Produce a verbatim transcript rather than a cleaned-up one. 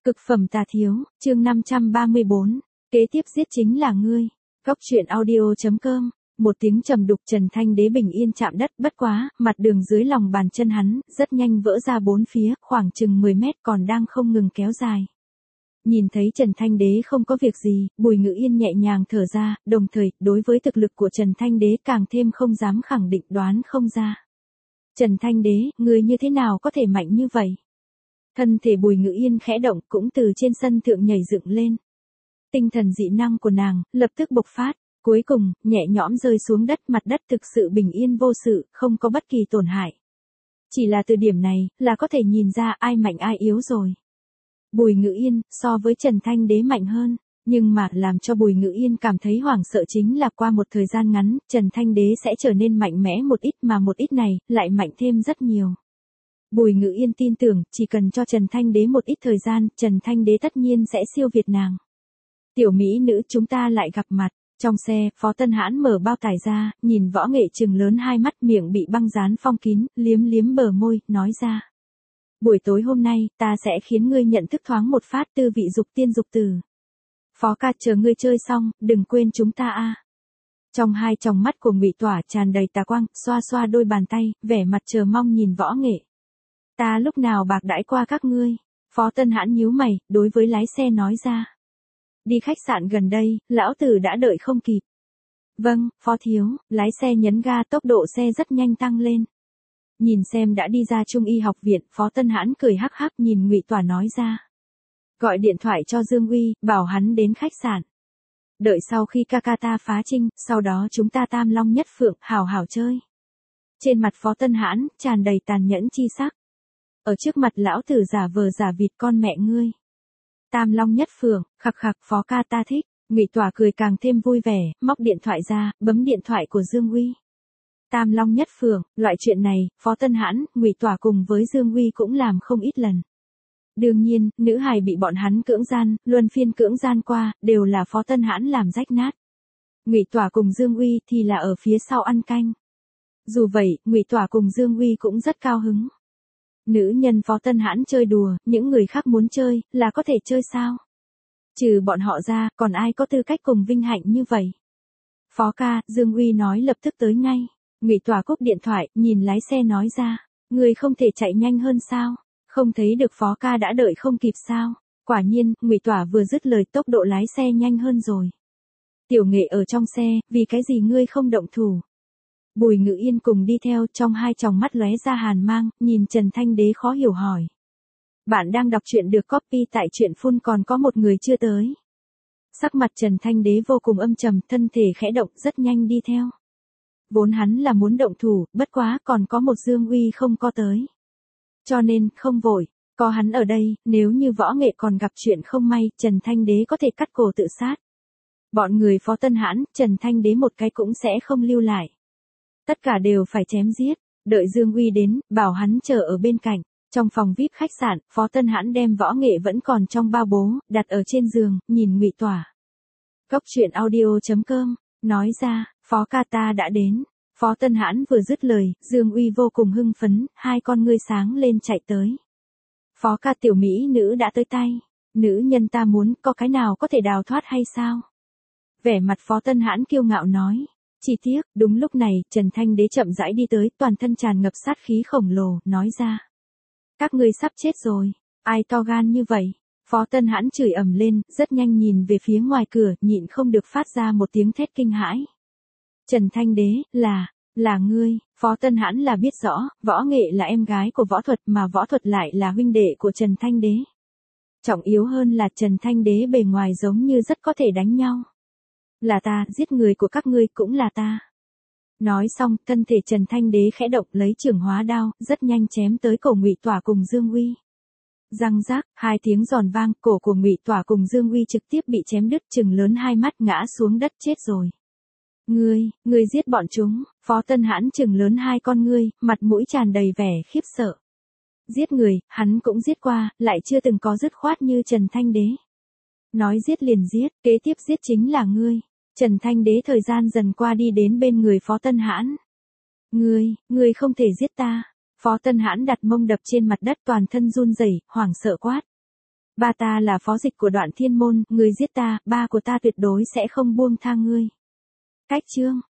Cực phẩm tà thiếu, chương năm trăm ba mươi bốn, kế tiếp giết chính là ngươi. Góc truyện audio.com, một tiếng trầm đục Trần Thanh Đế bình yên chạm đất, bất quá, mặt đường dưới lòng bàn chân hắn, rất nhanh vỡ ra bốn phía, khoảng chừng mười mét còn đang không ngừng kéo dài. Nhìn thấy Trần Thanh Đế không có việc gì, Bùi Ngữ Yên nhẹ nhàng thở ra, đồng thời, đối với thực lực của Trần Thanh Đế càng thêm không dám khẳng định đoán không ra. Trần Thanh Đế, người như thế nào có thể mạnh như vậy? Thân thể Bùi Ngữ Yên khẽ động cũng từ trên sân thượng nhảy dựng lên. Tinh thần dị năng của nàng, lập tức bộc phát, cuối cùng, nhẹ nhõm rơi xuống đất, mặt đất thực sự bình yên vô sự, không có bất kỳ tổn hại. Chỉ là từ điểm này, là có thể nhìn ra ai mạnh ai yếu rồi. Bùi Ngữ Yên, so với Trần Thanh Đế mạnh hơn, nhưng mà làm cho Bùi Ngữ Yên cảm thấy hoảng sợ chính là qua một thời gian ngắn, Trần Thanh Đế sẽ trở nên mạnh mẽ một ít mà một ít này, lại mạnh thêm rất nhiều. Bùi Ngữ Yên tin tưởng, chỉ cần cho Trần Thanh Đế một ít thời gian, Trần Thanh Đế tất nhiên sẽ siêu việt nàng. Tiểu mỹ nữ, chúng ta lại gặp mặt. Trong xe, Phó Tân Hãn mở bao tải ra, nhìn Võ Nghệ trừng lớn hai mắt, miệng bị băng dán phong kín, liếm liếm bờ môi, nói ra. Buổi tối hôm nay, ta sẽ khiến ngươi nhận thức thoáng một phát tư vị dục tiên dục tử. Phó ca, chờ ngươi chơi xong, đừng quên chúng ta a. Trong hai tròng mắt của Ngụy Tỏa tràn đầy tà quang, xoa xoa đôi bàn tay, vẻ mặt chờ mong nhìn Võ Nghệ. Ta lúc nào bạc đãi qua các ngươi? Phó Tân Hãn nhíu mày, đối với lái xe nói ra. Đi khách sạn gần đây, lão tử đã đợi không kịp. Vâng, Phó thiếu, lái xe nhấn ga, tốc độ xe rất nhanh tăng lên. Nhìn xem đã đi ra Trung y học viện, Phó Tân Hãn cười hắc hắc nhìn Ngụy Tỏa nói ra. Gọi điện thoại cho Dương Uy, bảo hắn đến khách sạn. Đợi sau khi ca ca ta phá trinh, sau đó chúng ta tam long nhất phượng, hào hào chơi. Trên mặt Phó Tân Hãn, tràn đầy tàn nhẫn chi sắc. Ở trước mặt lão tử giả vờ giả vịt con mẹ ngươi. Tam long nhất phượng, khặc khặc, Phó ca ta thích. Ngụy Tỏa cười càng thêm vui vẻ, móc điện thoại ra, bấm điện thoại của Dương Uy. Tam long nhất phượng, loại chuyện này, Phó Tân Hãn, Ngụy Tỏa cùng với Dương Uy cũng làm không ít lần. Đương nhiên, nữ hài bị bọn hắn cưỡng gian, luân phiên cưỡng gian qua, đều là Phó Tân Hãn làm rách nát. Ngụy Tỏa cùng Dương Uy thì là ở phía sau ăn canh. Dù vậy, Ngụy Tỏa cùng Dương Uy cũng rất cao hứng. Nữ nhân Phó Tân Hãn chơi đùa, những người khác muốn chơi, là có thể chơi sao? Trừ bọn họ ra, còn ai có tư cách cùng vinh hạnh như vậy? Phó ca, Dương Uy nói lập tức tới ngay. Ngụy Tỏa cúp điện thoại, nhìn lái xe nói ra. Người không thể chạy nhanh hơn sao? Không thấy được Phó ca đã đợi không kịp sao? Quả nhiên, Ngụy Tỏa vừa dứt lời tốc độ lái xe nhanh hơn rồi. Tiểu Nghệ ở trong xe, vì cái gì ngươi không động thủ? Bùi Ngữ Yên cùng đi theo, trong hai tròng mắt lóe ra hàn mang, nhìn Trần Thanh Đế khó hiểu hỏi. Bạn đang đọc truyện được copy tại truyện phun, còn có một người chưa tới. Sắc mặt Trần Thanh Đế vô cùng âm trầm, thân thể khẽ động, rất nhanh đi theo. Vốn hắn là muốn động thủ, bất quá còn có một Dương Uy không có tới. Cho nên, không vội, có hắn ở đây, nếu như Võ Nghệ còn gặp chuyện không may, Trần Thanh Đế có thể cắt cổ tự sát. Bọn người Phó Tân Hãn, Trần Thanh Đế một cái cũng sẽ không lưu lại. Tất cả đều phải chém giết, đợi Dương Uy đến, bảo hắn chờ ở bên cạnh. Trong phòng vi ai pi khách sạn, Phó Tân Hãn đem Võ Nghệ vẫn còn trong bao bố, đặt ở trên giường, nhìn Ngụy Tỏa. Góc truyện audio.com, nói ra, Phó ca ta đã đến. Phó Tân Hãn vừa dứt lời, Dương Uy vô cùng hưng phấn, hai con ngươi sáng lên chạy tới. Phó ca, tiểu mỹ nữ đã tới tay. Nữ nhân ta muốn, có cái nào có thể đào thoát hay sao? Vẻ mặt Phó Tân Hãn kiêu ngạo nói. Chỉ tiếc, đúng lúc này, Trần Thanh Đế chậm rãi đi tới, toàn thân tràn ngập sát khí khổng lồ, nói ra. Các ngươi sắp chết rồi, ai to gan như vậy? Phó Tân Hãn chửi ầm lên, rất nhanh nhìn về phía ngoài cửa, nhịn không được phát ra một tiếng thét kinh hãi. Trần Thanh Đế, là, là ngươi. Phó Tân Hãn là biết rõ, Võ Nghệ là em gái của Võ Thuật mà Võ Thuật lại là huynh đệ của Trần Thanh Đế. Trọng yếu hơn là Trần Thanh Đế bề ngoài giống như rất có thể đánh nhau. Là ta, giết người của các ngươi cũng là ta. Nói xong, thân thể Trần Thanh Đế khẽ động lấy trường hóa đao, rất nhanh chém tới cổ Ngụy Tỏa cùng Dương Uy. Răng rác, hai tiếng giòn vang, cổ của Ngụy Tỏa cùng Dương Uy trực tiếp bị chém đứt, trừng lớn hai mắt ngã xuống đất chết rồi. Ngươi, ngươi giết bọn chúng. Phó Tân Hãn trừng lớn hai con ngươi, mặt mũi tràn đầy vẻ khiếp sợ. Giết người, hắn cũng giết qua, lại chưa từng có dứt khoát như Trần Thanh Đế. Nói giết liền giết, kế tiếp giết chính là ngươi. Trần Thanh Đế thời gian dần qua đi đến bên người Phó Tân Hãn. Ngươi, ngươi không thể giết ta. Phó Tân Hãn đặt mông đập trên mặt đất, toàn thân run rẩy, hoảng sợ quát. Ba ta là phó dịch của Đoạn Thiên Môn, người giết ta, ba của ta tuyệt đối sẽ không buông tha ngươi. Cách chương